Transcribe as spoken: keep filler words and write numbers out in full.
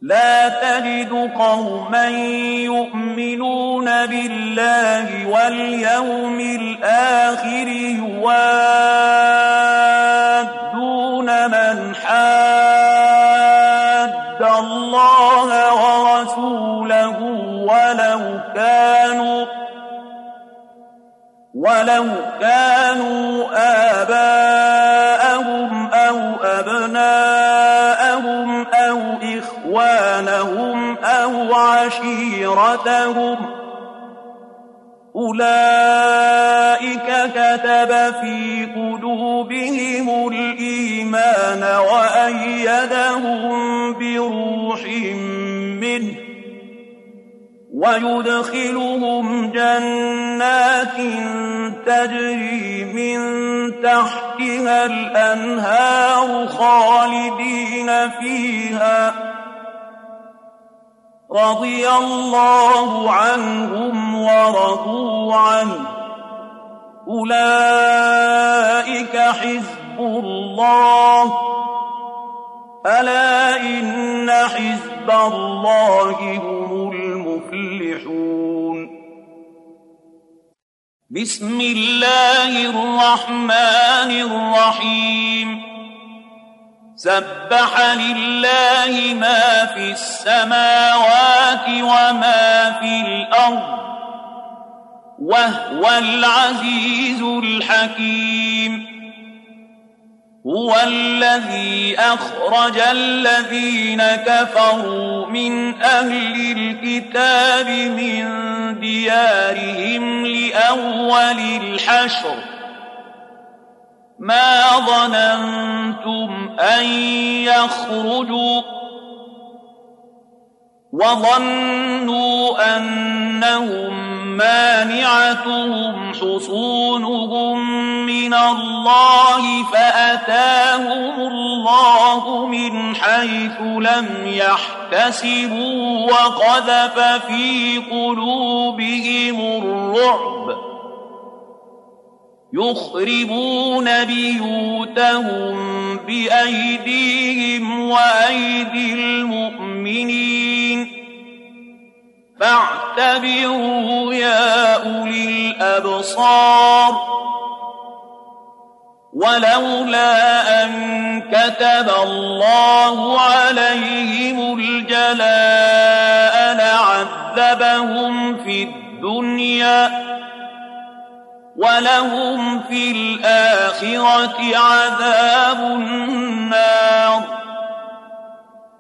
لا تجد قوما يؤمنون بالله واليوم الآخر يوادون من حاد الله ورسوله ولو كانوا ولو كانوا آباءهم أو أبناءهم أو إخوانهم أو عشيرتهم أولئك كتب في قلوبهم الإيمان وأيدهم بروح منه ويدخلهم جنات تجري من تحتها الأنهار خالدين فيها رضي الله عنهم ورضوا عنه أولئك حزب الله ألا إن حزب الله هم المفلحون بسم الله الرحمن الرحيم سبح لله ما في السماوات وما في الأرض وهو العزيز الحكيم هو الذي أخرج الذين كفروا من أهل الكتاب من ديارهم لأول الحشر ما ظننتم أن يخرجوا وظنوا أنهم مانعتهم حصونهم من الله فأتاهم الله من حيث لم يحتسبوا وقذف في قلوبهم الرعب يخربون بيوتهم بأيديهم وأيدي المؤمنين فاعتبروا يا أولي الأبصار ولولا أن كتب الله عليهم الجلاء لعذبهم في الدنيا ولهم في الآخرة عذاب النار